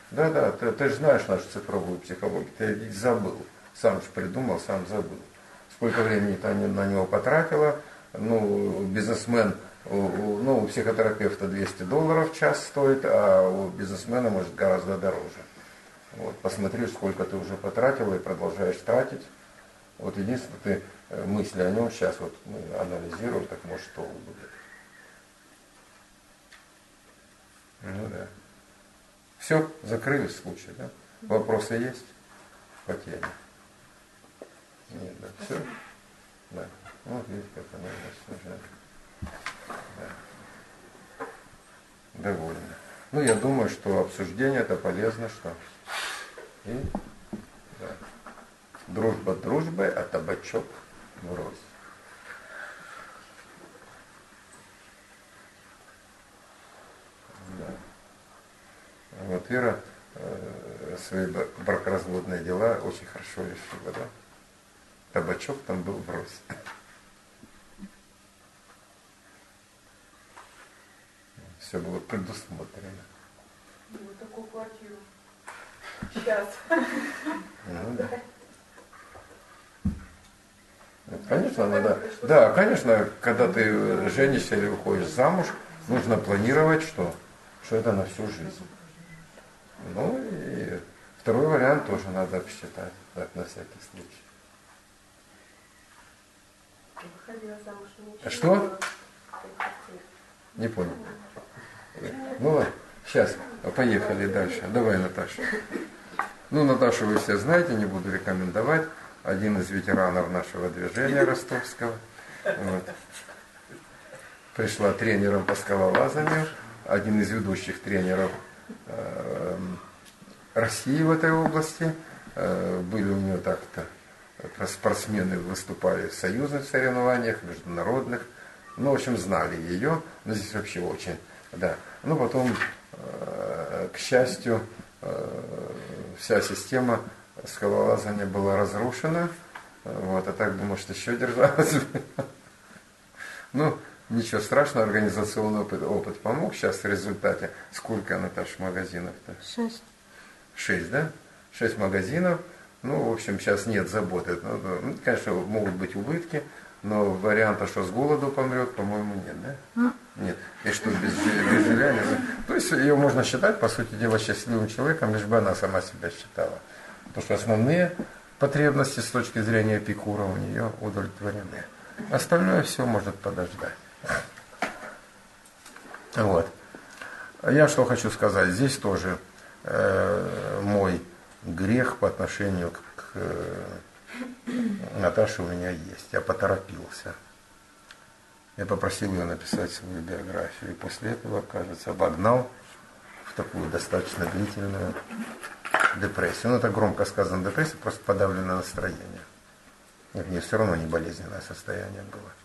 Да, ты же знаешь нашу цифровую психологию, ты ведь забыл. Сам же придумал, сам забыл. Сколько времени ты на него потратила. Ну, бизнесмен, у психотерапевта $200 в час стоит, а у бизнесмена может гораздо дороже. Вот, посмотри, сколько ты уже потратила и продолжаешь тратить. Вот единственное, ты мысли о нем сейчас вот мы анализируем, так может что будет. Ну да. Все, закрыли случай, да? Вопросы есть по теме? Нет, да, все? Да. Вот видите, как она уже да. Довольно. Ну, я думаю, что обсуждение это полезно, что и да. Дружба дружбой, а табачок врозь. Да. Вот Ира свои бракоразводные дела очень хорошо решила, да? Табачок там был врозь. Все было предусмотрено. Вот такую квартиру. Сейчас. Ну, да. Конечно, надо. Да, конечно, когда ты женишься или выходишь замуж, нужно планировать, что это на всю жизнь. Ну и второй вариант тоже надо обсчитать, так, на всякий случай. А что? Не понял. Ну ладно, сейчас, поехали дальше. Давай, Наташа. Ну, Наташу вы все знаете, не буду рекомендовать. Один из ветеранов нашего движения ростовского. Вот. Пришла тренером по скалолазанию. Один из ведущих тренеров России в этой области. Были у нее так-то спортсмены, выступали в союзных соревнованиях, международных. Ну, в общем, знали ее. Но здесь вообще очень, да. Ну, потом, к счастью, вся система скалолазания была разрушена. Вот, а так, думаю, что еще держалась. Ну, ничего страшного, организационный опыт помог. Сейчас в результате, сколько, Наташа, магазинов-то? 6. 6, да? 6 магазинов. Ну, в общем, сейчас нет заботы. Ну, конечно, могут быть убытки, но варианта, что с голоду помрет, по-моему, нет, да? Нет. И что без жилья нет. То есть ее можно считать, по сути дела, счастливым человеком, лишь бы она сама себя считала. Потому что основные потребности с точки зрения Эпикура у нее удовлетворены. Остальное все может подождать. Вот. Я что хочу сказать. Здесь тоже мой грех по отношению к Наташе у меня есть. Я поторопился. Я попросил ее написать свою биографию. И после этого, кажется, обогнал в такую достаточно длительную депрессию. Ну, это громко сказано депрессия, просто подавленное настроение. Нет, мне все равно не болезненное состояние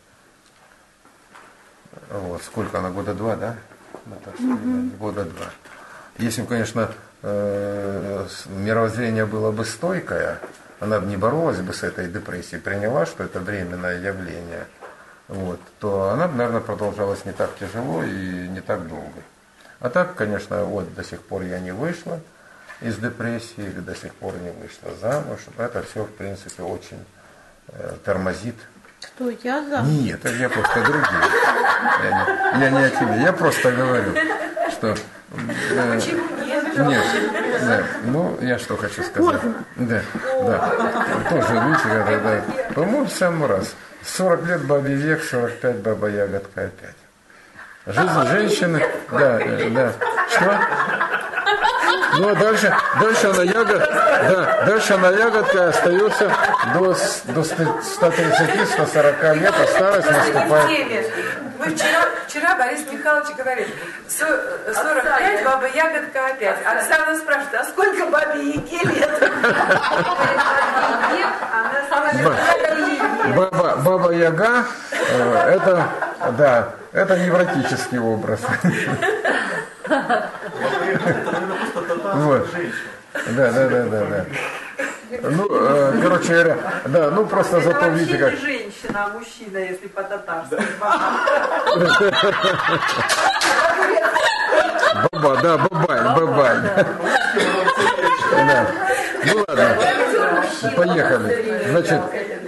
было. Вот, сколько она, 2 года, да? Наташа, 2 года. Если бы, конечно, мировоззрение было бы стойкое, она бы не боролась бы с этой депрессией, приняла, что это временное явление, вот, то она бы, наверное, продолжалась не так тяжело и не так долго. А так, конечно, вот до сих пор я не вышла из депрессии, или до сих пор не вышла замуж. Это все, в принципе, очень тормозит. Кто, я замуж? Нет, это я просто другие. Я не о тебе, я просто говорю, что... Нет, да, ну, я что хочу сказать. Да, тоже лучше, да. По-моему, в самый раз. 40 лет бабий век, 45 баба ягодка опять. Жизнь женщины, да. Что? Ну, а дальше она ягодка остается до 130-140 лет, а старость наступает. Мы вчера Борис Михайлович говорит, 45 баба ягодка опять. Оксана спрашивает, а сколько бабе Яге лет? Баба Яга, это невротический образ. Вот. Да. Ну, короче говоря, да, ну просто это зато видите как... не женщина, а мужчина, если по-татарски. Баба, да, бабай. Да. Ну ладно, поехали. Значит,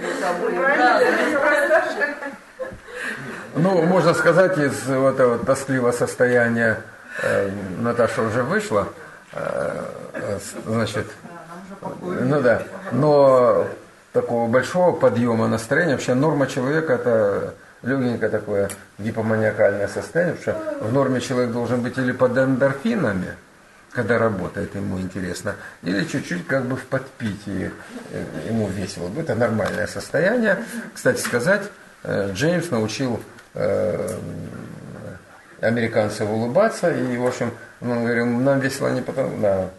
ну, можно сказать, из вот этого тоскливого состояния Наташа уже вышла, значит, ну да, но такого большого подъема настроения, вообще норма человека это легенькое такое гипоманиакальное состояние, потому что в норме человек должен быть или под эндорфинами, когда работает, ему интересно, или чуть-чуть как бы в подпитии, ему весело. Это нормальное состояние. Кстати сказать, Джеймс научил американцев улыбаться, и, в общем, мы говорим, нам весело не потому, да,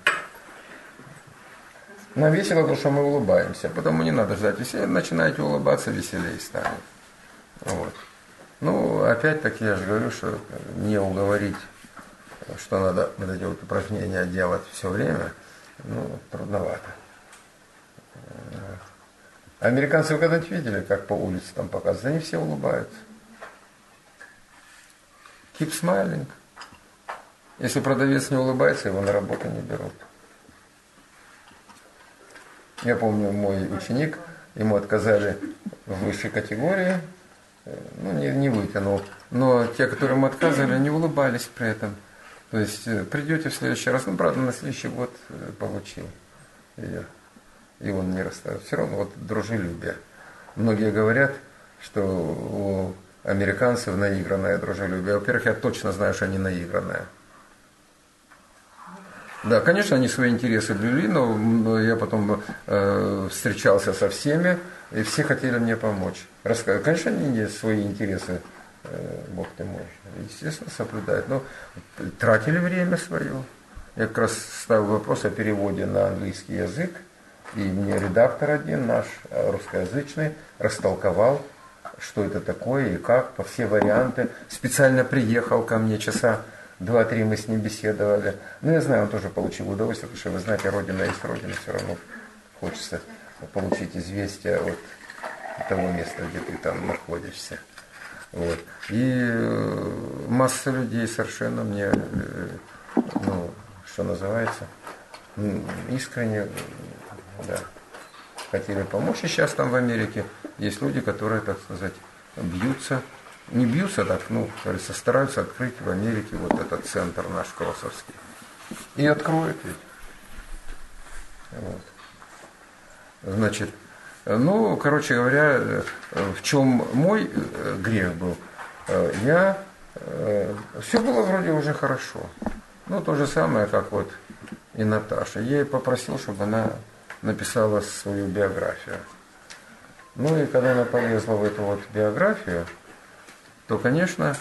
нам весело, потому что мы улыбаемся, потому не надо ждать веселья, начинаете улыбаться, веселее станет. Вот. Ну, опять-таки, я же говорю, что не уговорить, что надо вот эти вот упражнения делать все время, ну, трудновато. Американцы вы когда-нибудь видели, как по улице там показывают? Они все улыбаются. Keep smiling. Если продавец не улыбается, его на работу не берут. Я помню, мой ученик, ему отказали в высшей категории, ну, не вытянул, но те, которым отказывали, не улыбались при этом. То есть придете в следующий раз, ну, правда, на следующий год получил ее. И он не расставил. Все равно вот дружелюбие. Многие говорят, что у американцев наигранное дружелюбие. Во-первых, я точно знаю, что они наигранное. Да, конечно, они свои интересы блюли, но я потом встречался со всеми, и все хотели мне помочь. Конечно, они свои интересы, Бог ты мой, естественно, соблюдают, но тратили время свое. Я как раз ставил вопрос о переводе на английский язык, и мне редактор один наш, русскоязычный, растолковал, что это такое и как, по все варианты. Специально приехал ко мне, часа 2-3 мы с ним беседовали. Ну, я знаю, он тоже получил удовольствие, потому что, вы знаете, Родина есть Родина, все равно хочется получить известие от того места, где ты там находишься. Вот. И масса людей совершенно мне, ну, что называется, искренне, да, хотели помочь. И сейчас там в Америке есть люди, которые, так сказать, бьются, не бьются так, ну, говорится, стараются открыть в Америке вот этот центр наш Кросовский. И откроют ведь. Вот. Значит, ну, короче говоря, в чем мой грех был, все было вроде уже хорошо. Ну, то же самое, как вот и Наташа. Я ей попросил, чтобы она написала свою биографию. Ну и когда она полезла в эту вот биографию, то, конечно,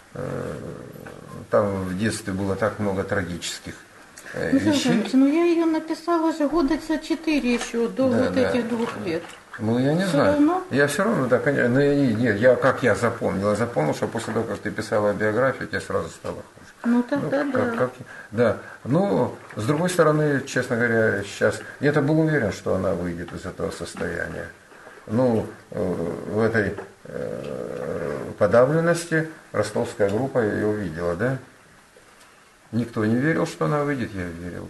там в детстве было так много трагических вещей. Ну я ее написала же года за 4 еще, до Да, вот да. этих 2 лет. Ну, я не Все знаю. равно? Я все равно, да, конечно. Ну, я как я запомнил. Я запомнил, что после того, как ты писала биографию, тебе сразу стало хуже. Ну тогда да. Да. Ну, с другой стороны, честно говоря, сейчас... Я-то был уверен, что она выйдет из этого состояния. Ну, в этой подавленности ростовская группа ее увидела, да? Никто не верил, что она выйдет, я верил.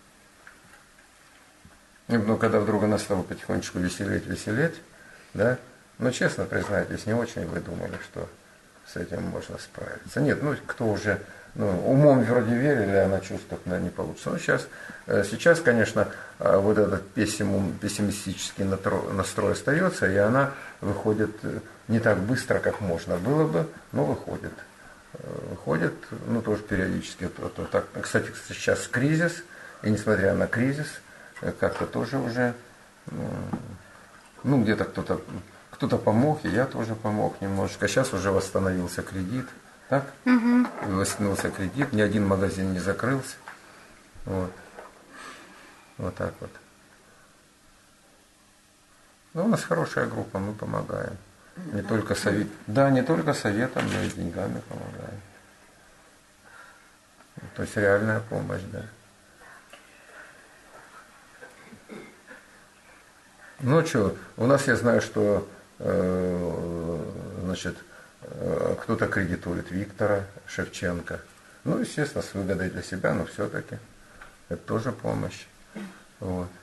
Ну, когда вдруг она стала потихонечку веселеть, да, ну, честно признайтесь, не очень вы думали, что с этим можно справиться. Нет, ну, кто уже, ну, умом вроде верили, а на чувствах, наверное, не получится. Ну, сейчас, конечно, вот этот пессимистический настрой остается, и она выходит не так быстро, как можно было бы, но выходит. Выходит, ну, тоже периодически. Так. Кстати, сейчас кризис, и несмотря на кризис, как-то тоже уже, ну, где-то кто-то помог, и я тоже помог немножечко. Сейчас уже восстановился кредит, так? Угу. Восстановился кредит, ни один магазин не закрылся. Вот. Вот так вот. Ну, у нас хорошая группа, мы помогаем. Не только не только советом, но и деньгами помогаем. То есть реальная помощь, да. Ну что, у нас я знаю, что значит, кто-то кредитует Виктора Шевченко. Ну, естественно, с выгодой для себя, но все-таки это тоже помощь. Вот.